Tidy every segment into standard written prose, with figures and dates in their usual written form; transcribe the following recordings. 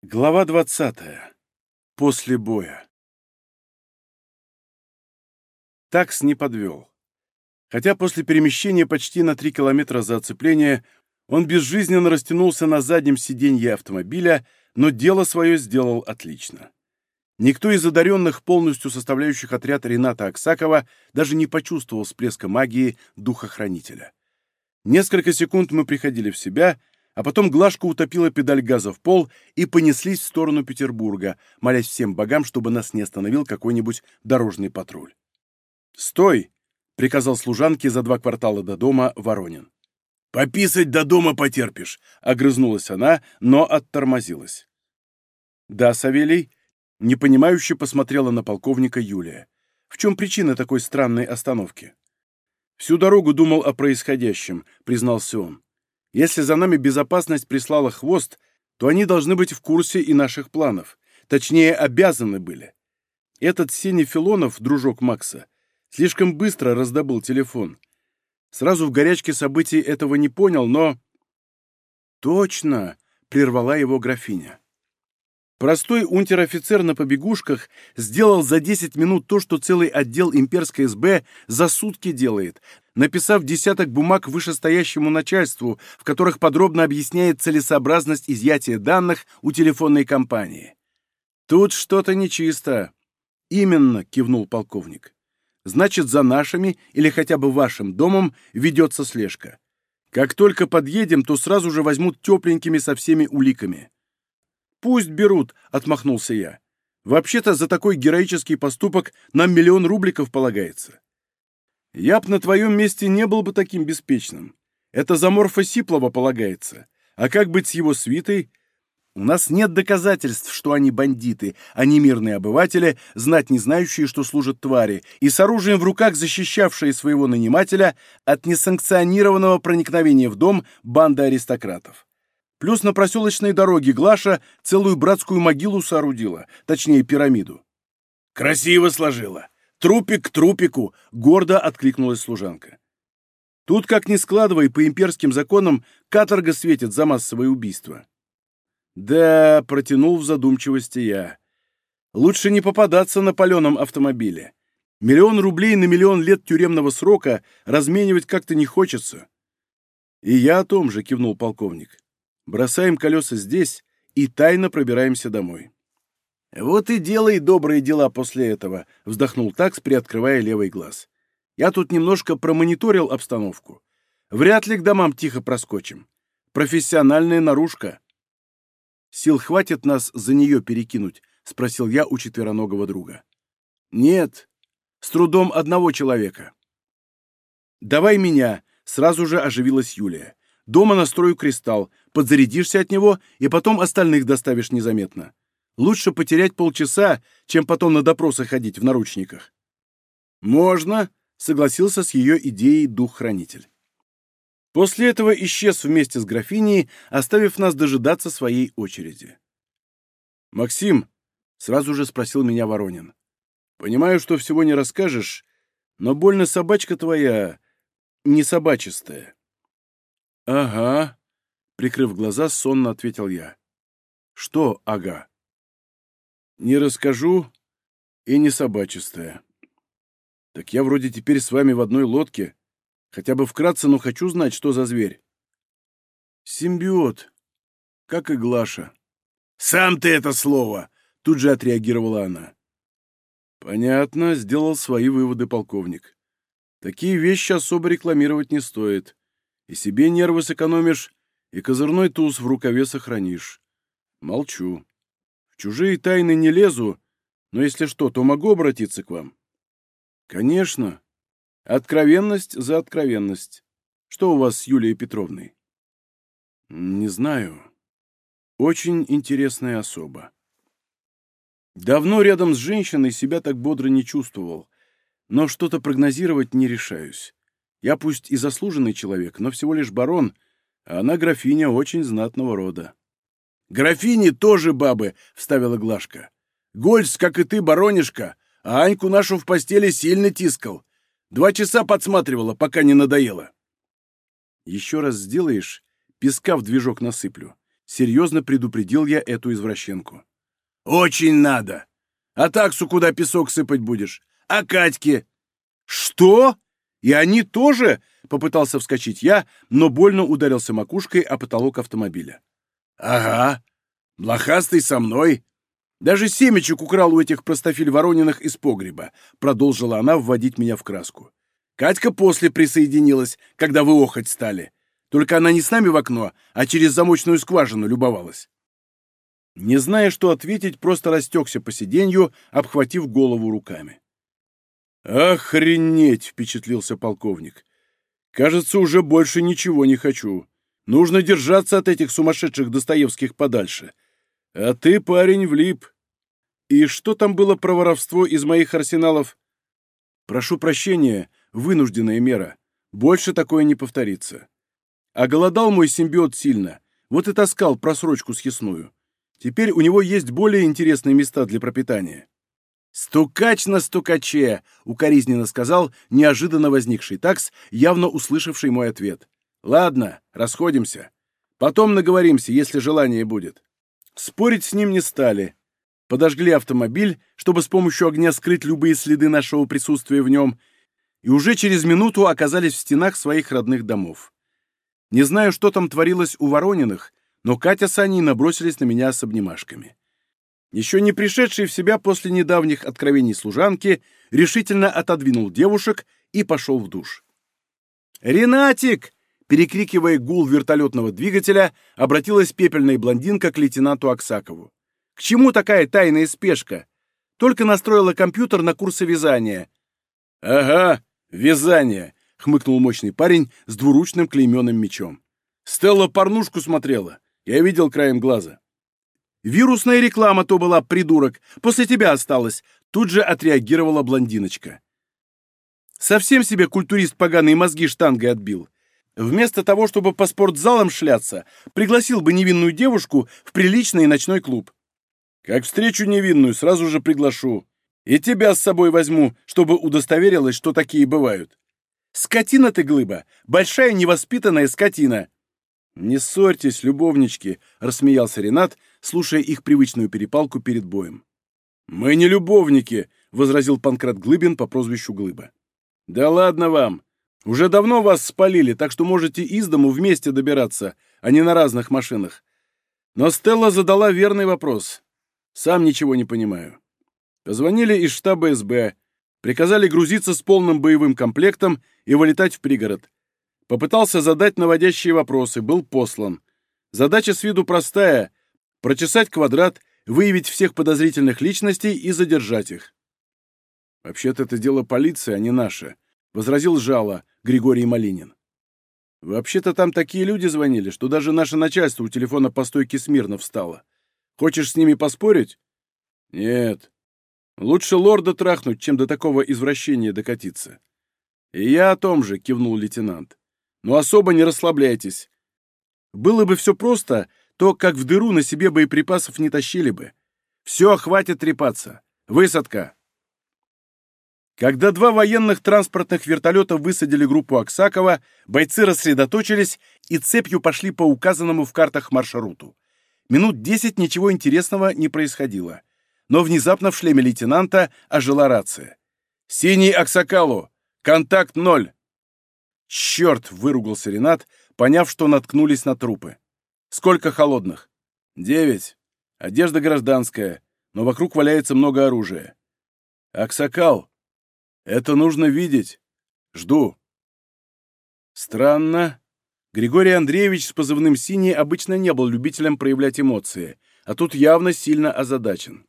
Глава 20. После боя. Такс не подвел. Хотя после перемещения почти на 3 километра за оцепление он безжизненно растянулся на заднем сиденье автомобиля, но дело свое сделал отлично. Никто из одаренных, полностью составляющих отряд Рената Аксакова, даже не почувствовал всплеска магии духохранителя. Несколько секунд мы приходили в себя, а потом Глашка утопила педаль газа в пол и понеслись в сторону Петербурга, молясь всем богам, чтобы нас не остановил какой-нибудь дорожный патруль. «Стой!» — приказал служанке за 2 квартала до дома Воронин. «Пописать до дома потерпишь!» — огрызнулась она, но оттормозилась. «Да, Савелий?» — непонимающе посмотрела на полковника Юлия. «В чем причина такой странной остановки?» «Всю дорогу думал о происходящем», — признался он. «Если за нами безопасность прислала хвост, то они должны быть в курсе и наших планов. Точнее, обязаны были. Этот Сеня Филонов, дружок Макса, слишком быстро раздобыл телефон. Сразу в горячке событий этого не понял, но...» «Точно!» — прервала его графиня. Простой унтер-офицер на побегушках сделал за 10 минут то, что целый отдел имперской СБ за сутки делает, написав десяток бумаг вышестоящему начальству, в которых подробно объясняет целесообразность изъятия данных у телефонной компании. «Тут что-то нечисто». «Именно», — кивнул полковник. «Значит, за нашими или хотя бы вашим домом ведется слежка. Как только подъедем, то сразу же возьмут тепленькими со всеми уликами». «Пусть берут», — отмахнулся я. «Вообще-то за такой героический поступок нам 1 000 000 рубликов полагается». «Я б на твоем месте не был бы таким беспечным. Это за Морфа Сиплова полагается. А как быть с его свитой? У нас нет доказательств, что они бандиты, а не мирные обыватели, знать не знающие, что служат твари, и с оружием в руках защищавшие своего нанимателя от несанкционированного проникновения в дом банды аристократов. Плюс на проселочной дороге Глаша целую братскую могилу соорудила, точнее пирамиду». «Красиво сложила. Трупик к трупику», — гордо откликнулась служанка. «Тут, как ни складывай, по имперским законам каторга светит за массовое убийство». «Да», — протянул в задумчивости я. «Лучше не попадаться на паленом автомобиле. 1 000 000 рублей на 1 000 000 лет тюремного срока разменивать как-то не хочется». «И я о том же», — кивнул полковник. «Бросаем колеса здесь и тайно пробираемся домой». «Вот и делай добрые дела после этого», — вздохнул Такс, приоткрывая левый глаз. «Я тут немножко промониторил обстановку. Вряд ли к домам тихо проскочим. Профессиональная наружка». «Сил хватит нас за нее перекинуть?» — спросил я у четвероногого друга. «Нет, с трудом одного человека». «Давай меня», — сразу же оживилась Юлия. «Дома настрою кристалл, подзарядишься от него и потом остальных доставишь незаметно. Лучше потерять полчаса, чем потом на допросы ходить в наручниках». «Можно», — согласился с ее идеей дух-хранитель. После этого исчез вместе с графиней, оставив нас дожидаться своей очереди. «Максим», — сразу же спросил меня Воронин, — «понимаю, что всего не расскажешь, но больно собачка твоя не собачистая». «Ага», — прикрыв глаза, сонно ответил я. «Что «ага»?» «Не расскажу и не собачистая». «Так я вроде теперь с вами в одной лодке. Хотя бы вкратце, но хочу знать, что за зверь». «Симбиот, как и Глаша». «Сам ты это слово!» — тут же отреагировала она. «Понятно», — сделал свои выводы полковник. «Такие вещи особо рекламировать не стоит. И себе нервы сэкономишь, и козырной туз в рукаве сохранишь. Молчу. В чужие тайны не лезу, но если что, то могу обратиться к вам?» «Конечно. Откровенность за откровенность. Что у вас с Юлией Петровной?» «Не знаю. Очень интересная особа. Давно рядом с женщиной себя так бодро не чувствовал, но что-то прогнозировать не решаюсь. Я пусть и заслуженный человек, но всего лишь барон, а она графиня очень знатного рода». «Графини тоже бабы», — вставила Глашка. «Гольц, как и ты, баронишка, а Аньку нашу в постели сильно тискал. 2 часа подсматривала, пока не надоело». «Еще раз сделаешь, песка в движок насыплю. Серьезно предупредил я эту извращенку. «Очень надо! А таксу куда песок сыпать будешь? А Катьке?» «Что? И они тоже?» — попытался вскочить я, но больно ударился макушкой о потолок автомобиля. «Ага, блохастый со мной. Даже семечек украл у этих простофиль Ворониных из погреба», — продолжила она вводить меня в краску. «Катька после присоединилась, когда вы охать стали. Только она не с нами в окно, а через замочную скважину любовалась». Не зная, что ответить, просто растекся по сиденью, обхватив голову руками. «Охренеть!» — впечатлился полковник. «Кажется, уже больше ничего не хочу. Нужно держаться от этих сумасшедших Достоевских подальше. А ты, парень, влип. И что там было про воровство из моих арсеналов? Прошу прощения, вынужденная мера. Больше такое не повторится. А голодал мой симбиот сильно, вот и таскал просрочку съестную. Теперь у него есть более интересные места для пропитания». «Стукач на стукаче!» — укоризненно сказал неожиданно возникший такс, явно услышавший мой ответ. «Ладно, расходимся. Потом наговоримся, если желание будет». Спорить с ним не стали. Подожгли автомобиль, чтобы с помощью огня скрыть любые следы нашего присутствия в нем, и уже через минуту оказались в стенах своих родных домов. Не знаю, что там творилось у Ворониных, но Катя с Аней набросились на меня с обнимашками. Еще не пришедший в себя после недавних откровений служанки, решительно отодвинул девушек и пошел в душ. «Ренатик!» — перекрикивая гул вертолетного двигателя, обратилась пепельная блондинка к лейтенанту Аксакову. «К чему такая тайная спешка? Только настроила компьютер на курсы вязания». «Ага, вязание!» — хмыкнул мощный парень с двуручным клейменным мечом. «Стелла порнушку смотрела. Я видел краем глаза». «Вирусная реклама то была, придурок. После тебя осталась», — тут же отреагировала блондиночка. «Совсем себе культурист поганые мозги штангой отбил. Вместо того, чтобы по спортзалам шляться, пригласил бы невинную девушку в приличный ночной клуб». «Как встречу невинную, сразу же приглашу. И тебя с собой возьму, чтобы удостоверилась, что такие бывают». «Скотина ты, глыба! Большая невоспитанная скотина!» «Не ссорьтесь, любовнички», — рассмеялся Ренат, слушая их привычную перепалку перед боем. «Мы не любовники», — возразил Панкрат Глыбин по прозвищу Глыба. «Да ладно вам. Уже давно вас спалили, так что можете из дому вместе добираться, а не на разных машинах. Но Стелла задала верный вопрос. Сам ничего не понимаю. Позвонили из штаба СБ, приказали грузиться с полным боевым комплектом и вылетать в пригород. Попытался задать наводящие вопросы, был послан. Задача с виду простая — прочесать квадрат, выявить всех подозрительных личностей и задержать их». «Вообще-то это дело полиции, а не наше», — возразил жало Григорий Малинин. «Вообще-то там такие люди звонили, что даже наше начальство у телефона по стойке смирно встало. Хочешь с ними поспорить?» «Нет. Лучше лорда трахнуть, чем до такого извращения докатиться». «И я о том же», — кивнул лейтенант. «Но особо не расслабляйтесь. Было бы все просто, то как в дыру на себе боеприпасов не тащили бы. Все, хватит трепаться. Высадка!» Когда два военных транспортных вертолета высадили группу Аксакова, бойцы рассредоточились и цепью пошли по указанному в картах маршруту. Минут 10 ничего интересного не происходило. Но внезапно в шлеме лейтенанта ожила рация. «Синий Аксакалу! Контакт 0!» «Черт!» — выругался Ренат, поняв, что наткнулись на трупы. «Сколько холодных?» 9. Одежда гражданская, но вокруг валяется много оружия». «Аксакал! Это нужно видеть. Жду». Странно. Григорий Андреевич с позывным «Синий» обычно не был любителем проявлять эмоции, а тут явно сильно озадачен.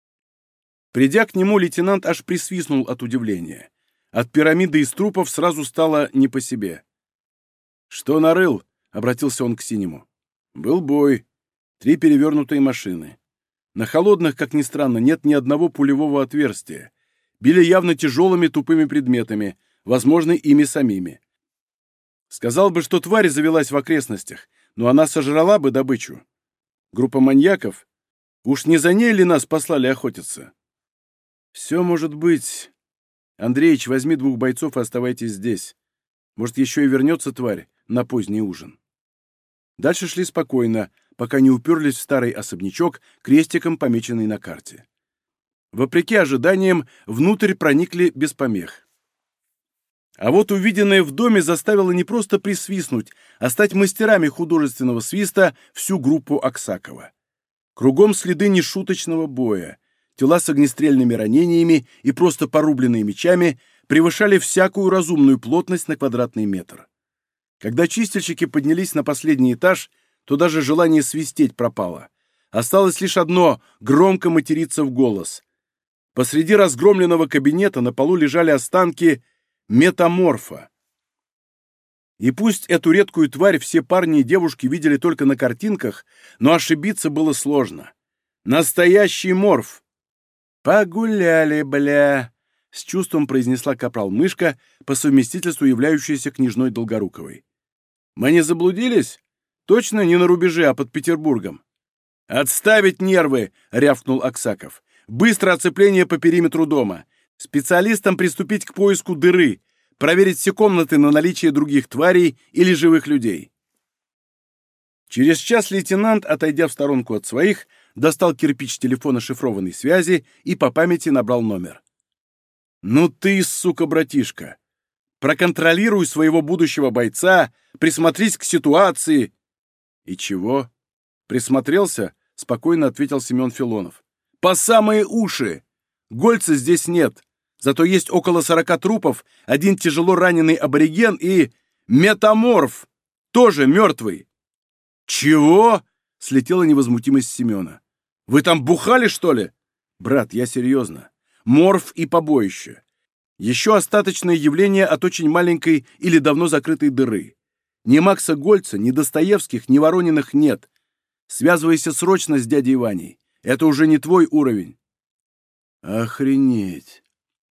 Придя к нему, лейтенант аж присвистнул от удивления. От пирамиды из трупов сразу стало не по себе. «Что нарыл?» — обратился он к Синему. «Был бой. 3 перевернутые машины. На холодных, как ни странно, нет ни одного пулевого отверстия. Били явно тяжелыми тупыми предметами, возможно, ими самими. Сказал бы, что тварь завелась в окрестностях, но она сожрала бы добычу. Группа маньяков? Уж не за ней ли нас послали охотиться?» «Все может быть. Андреич, возьми 2 бойцов и оставайтесь здесь. Может, еще и вернется тварь на поздний ужин». Дальше шли спокойно, пока не уперлись в старый особнячок, крестиком помеченный на карте. Вопреки ожиданиям, внутрь проникли без помех. А вот увиденное в доме заставило не просто присвистнуть, а стать мастерами художественного свиста всю группу Аксакова. Кругом следы нешуточного боя. Тела с огнестрельными ранениями и просто порубленные мечами превышали всякую разумную плотность на квадратный метр. Когда чистильщики поднялись на последний этаж, то даже желание свистеть пропало. Осталось лишь одно — громко материться в голос. Посреди разгромленного кабинета на полу лежали останки метаморфа. И пусть эту редкую тварь все парни и девушки видели только на картинках, но ошибиться было сложно. Настоящий морф! «Погуляли, бля!» — с чувством произнесла капрал-мышка, по совместительству являющаяся княжной Долгоруковой. «Мы не заблудились? Точно не на рубеже, а под Петербургом?» «Отставить нервы!» — рявкнул Аксаков. «Быстро оцепление по периметру дома. Специалистам приступить к поиску дыры, проверить все комнаты на наличие других тварей или живых людей». Через час лейтенант, отойдя в сторонку от своих, достал кирпич телефона шифрованной связи и по памяти набрал номер. «Ну ты, сука, братишка! Проконтролируй своего будущего бойца, присмотрись к ситуации!» «И чего?» «Присмотрелся?» — спокойно ответил Семен Филонов. «По самые уши! Гольца здесь нет, зато есть около 40 трупов, один тяжело раненый абориген и... метаморф! Тоже мертвый!» «Чего?» — слетела невозмутимость Семена. «Вы там бухали, что ли?» «Брат, я серьезно. Морф и побоище. Еще остаточное явление от очень маленькой или давно закрытой дыры. Ни Макса Гольца, ни Достоевских, ни Ворониных нет. Связывайся срочно с дядей Ваней. Это уже не твой уровень». «Охренеть!»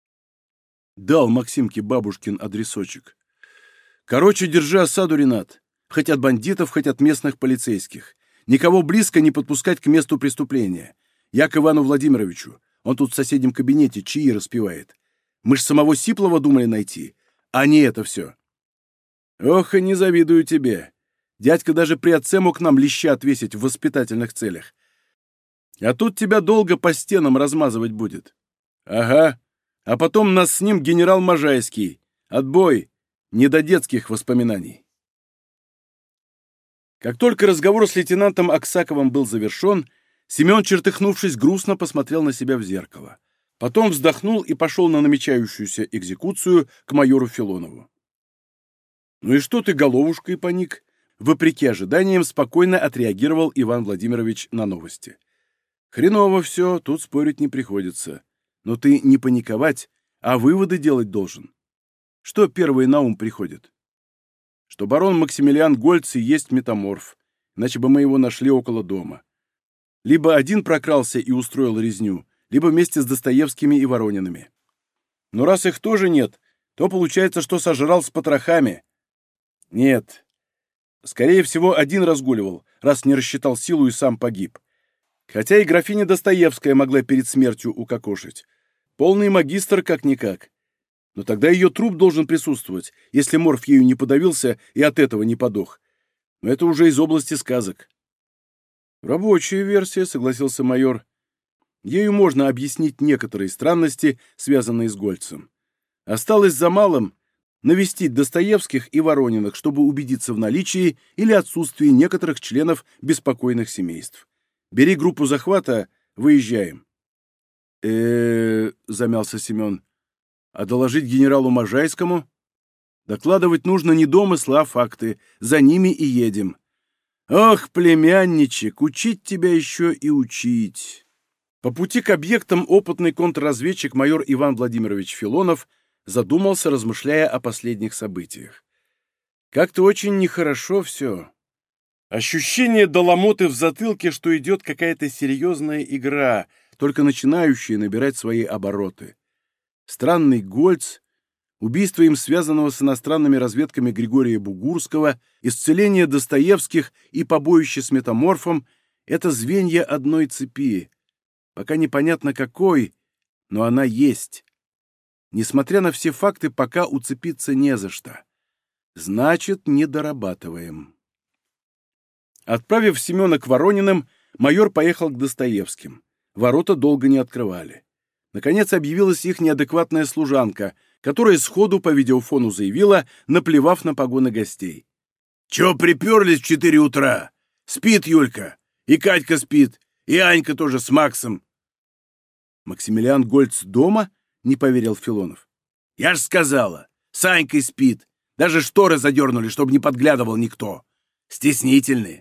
Дал Максимке бабушкин адресочек. «Короче, держи осаду, Ренат. Хоть от бандитов, хоть от местных полицейских. Никого близко не подпускать к месту преступления. Я к Ивану Владимировичу. Он тут в соседнем кабинете чаи распевает. Мы ж самого Сиплова думали найти, а не это все». «Ох, и не завидую тебе. Дядька даже при отце мог нам леща отвесить в воспитательных целях. А тут тебя долго по стенам размазывать будет». «Ага. А потом нас с ним генерал Можайский. Отбой. Не до детских воспоминаний». Как только разговор с лейтенантом Аксаковым был завершен, Семен, чертыхнувшись, грустно посмотрел на себя в зеркало. Потом вздохнул и пошел на намечающуюся экзекуцию к майору Филонову. «Ну и что ты головушкой поник?» Вопреки ожиданиям спокойно отреагировал Иван Владимирович на новости. «Хреново все, тут спорить не приходится. Но ты не паниковать, а выводы делать должен. Что первое на ум приходит? Что барон Максимилиан Гольц и есть метаморф, иначе бы мы его нашли около дома. Либо один прокрался и устроил резню, либо вместе с Достоевскими и Воронинами. Но раз их тоже нет, то получается, что сожрал с потрохами. Нет. Скорее всего, один разгуливал, раз не рассчитал силу и сам погиб. Хотя и графиня Достоевская могла перед смертью укокошить. Полный магистр как-никак. Но тогда ее труп должен присутствовать, если морф ею не подавился и от этого не подох. Но это уже из области сказок. «Рабочая версия», — согласился майор. «Ею можно объяснить некоторые странности, связанные с Гольцем. Осталось за малым навестить Достоевских и Ворониных, чтобы убедиться в наличии или отсутствии некоторых членов беспокойных семейств. Бери группу захвата, выезжаем». Замялся Семен. «А доложить генералу Можайскому? Докладывать нужно не домыслы, а факты. За ними и едем. Ох, племянничек, учить тебя еще и учить». По пути к объектам опытный контрразведчик майор Иван Владимирович Филонов задумался, размышляя о последних событиях. Как-то очень нехорошо все. Ощущение до ломоты в затылке, что идет какая-то серьезная игра, только начинающая набирать свои обороты. Странный Гольц, убийство им связанного с иностранными разведками Григория Бугурского, исцеление Достоевских и побоище с метаморфом — это звенья одной цепи. Пока непонятно какой, но она есть. Несмотря на все факты, пока уцепиться не за что. Значит, не дорабатываем. Отправив Семена к Ворониным, майор поехал к Достоевским. Ворота долго не открывали. Наконец объявилась их неадекватная служанка, которая сходу по видеофону заявила, наплевав на погоны гостей. «Чё приперлись в 4 утра? Спит Юлька, и Катька спит, и Анька тоже с Максом». «Максимилиан Гольц дома?» — не поверил Филонов. «Я ж сказала, с Анькой спит. Даже шторы задернули, чтобы не подглядывал никто. Стеснительные».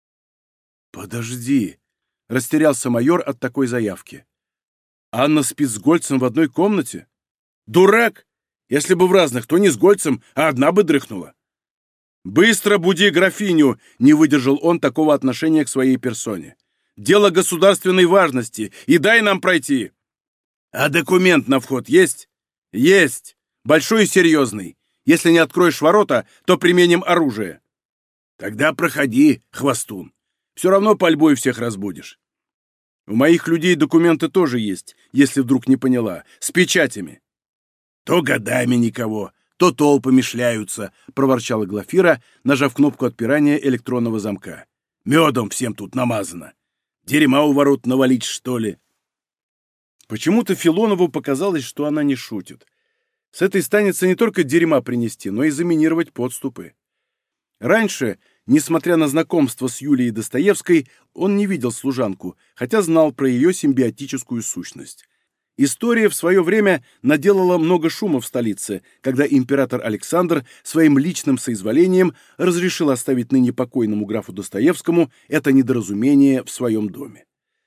«Подожди», — растерялся майор от такой заявки. «Анна спит с Гольцем в одной комнате? Дурак! Если бы в разных, то не с Гольцем, а одна бы дрыхнула». «Быстро буди графиню!» — не выдержал он такого отношения к своей персоне. «Дело государственной важности, и дай нам пройти!» «А документ на вход есть?» «Есть! Большой и серьезный. Если не откроешь ворота, то применим оружие». «Тогда проходи, хвостун. Все равно пальбой всех разбудишь». «У моих людей документы тоже есть, если вдруг не поняла, с печатями». «То годами никого, то толпами шляются», — проворчала Глафира, нажав кнопку отпирания электронного замка. «Медом всем тут намазано. Дерьма у ворот навалить, что ли?» Почему-то Филонову показалось, что она не шутит. С этой станется не только дерьма принести, но и заминировать подступы. Раньше, несмотря на знакомство с Юлией Достоевской, он не видел служанку, хотя знал про ее симбиотическую сущность. История в свое время наделала много шума в столице, когда император Александр своим личным соизволением разрешил оставить ныне покойному графу Достоевскому это недоразумение в своем доме.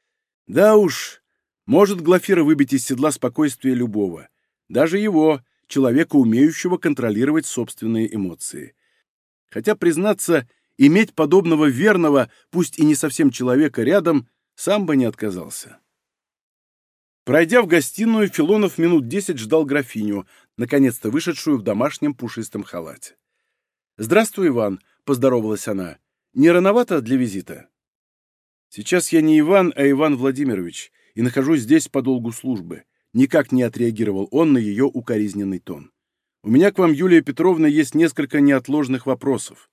Да уж, может Глафира выбить из седла спокойствие любого, даже его, человека, умеющего контролировать собственные эмоции. Хотя, признаться, иметь подобного верного, пусть и не совсем человека рядом, сам бы не отказался. Пройдя в гостиную, Филонов минут 10 ждал графиню, наконец-то вышедшую в домашнем пушистом халате. «Здравствуй, Иван», — поздоровалась она. «Не рановато для визита?» «Сейчас я не Иван, а Иван Владимирович, и нахожусь здесь по долгу службы», — никак не отреагировал он на ее укоризненный тон. «У меня к вам, Юлия Петровна, есть несколько неотложных вопросов».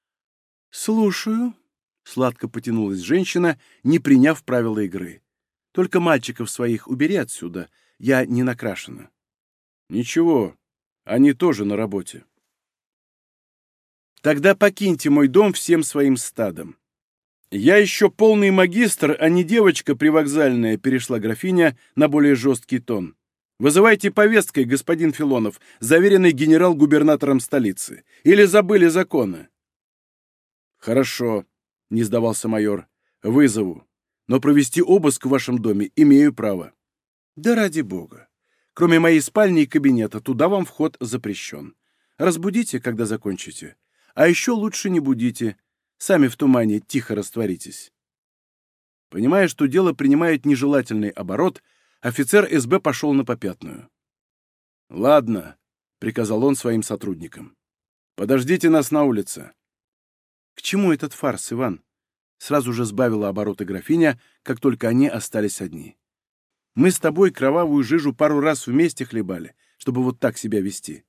«Слушаю», — сладко потянулась женщина, не приняв правила игры. «Только мальчиков своих убери отсюда, я не накрашена». «Ничего, они тоже на работе». «Тогда покиньте мой дом всем своим стадом». «Я еще полный магистр, а не девочка привокзальная», — перешла графиня на более жесткий тон. «Вызывайте повесткой, господин Филонов, заверенный генерал-губернатором столицы. Или забыли законы?» «Хорошо», — не сдавался майор. «Вызову. Но провести обыск в вашем доме имею право». «Да ради бога. Кроме моей спальни и кабинета, туда вам вход запрещен. Разбудите, когда закончите. А еще лучше не будите. Сами в тумане тихо растворитесь». Понимая, что дело принимает нежелательный оборот, офицер СБ пошел на попятную. «Ладно», — приказал он своим сотрудникам. «Подождите нас на улице». «К чему этот фарс, Иван?» Сразу же сбавила обороты графиня, как только они остались одни. «Мы с тобой кровавую жижу пару раз вместе хлебали, чтобы вот так себя вести».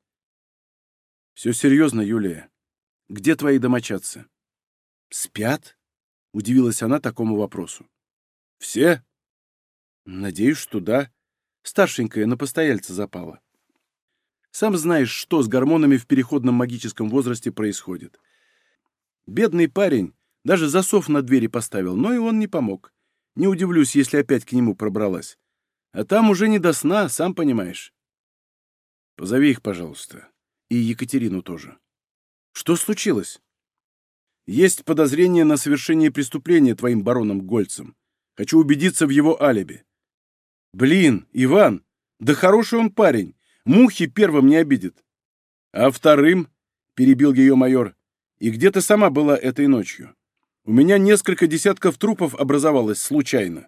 «Все серьезно, Юлия. Где твои домочадцы?» «Спят?» — удивилась она такому вопросу. «Все?» «Надеюсь, что да. Старшенькая на постояльца запала. Сам знаешь, что с гормонами в переходном магическом возрасте происходит. Бедный парень даже засов на двери поставил, но и он не помог. Не удивлюсь, если опять к нему пробралась. А там уже не до сна, сам понимаешь». «Позови их, пожалуйста. И Екатерину тоже». «Что случилось?» «Есть подозрение на совершение преступления твоим бароном Гольцем. Хочу убедиться в его алиби». «Блин, Иван, да хороший он парень. Мухи первым не обидит». «А вторым?» — перебил ее майор. «И где ты сама была этой ночью? У меня несколько десятков трупов образовалось случайно».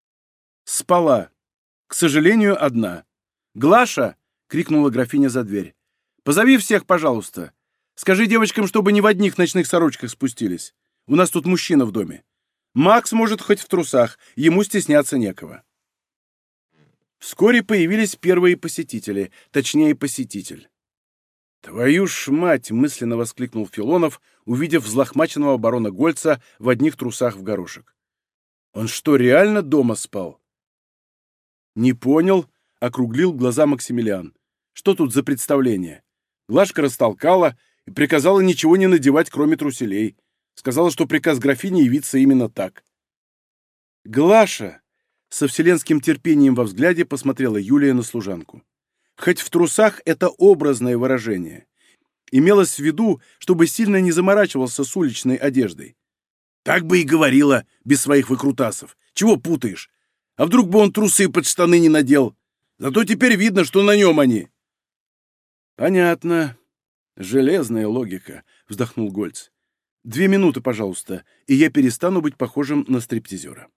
«Спала. К сожалению, одна». «Глаша!» — крикнула графиня за дверь. «Позови всех, пожалуйста. Скажи девочкам, чтобы не в одних ночных сорочках спустились. У нас тут мужчина в доме. Макс может хоть в трусах, ему стесняться некого». Вскоре появились первые посетители, точнее, посетитель. «Твою ж мать!» — мысленно воскликнул Филонов, увидев взлохмаченного барона Гольца в одних трусах в горошек. «Он что, реально дома спал?» «Не понял», — округлил глаза Максимилиан. «Что тут за представление? Глашка растолкала и приказала ничего не надевать, кроме труселей. Сказала, что приказ графини явиться именно так». «Глаша!» — со вселенским терпением во взгляде посмотрела Юлия на служанку. «Хоть в трусах это образное выражение. Имелось в виду, чтобы сильно не заморачивался с уличной одеждой». «Так бы и говорила, без своих выкрутасов. Чего путаешь? А вдруг бы он трусы под штаны не надел? Зато теперь видно, что на нем они». «Понятно. Железная логика», — вздохнул Гольц. «2 минуты, пожалуйста, и я перестану быть похожим на стриптизера».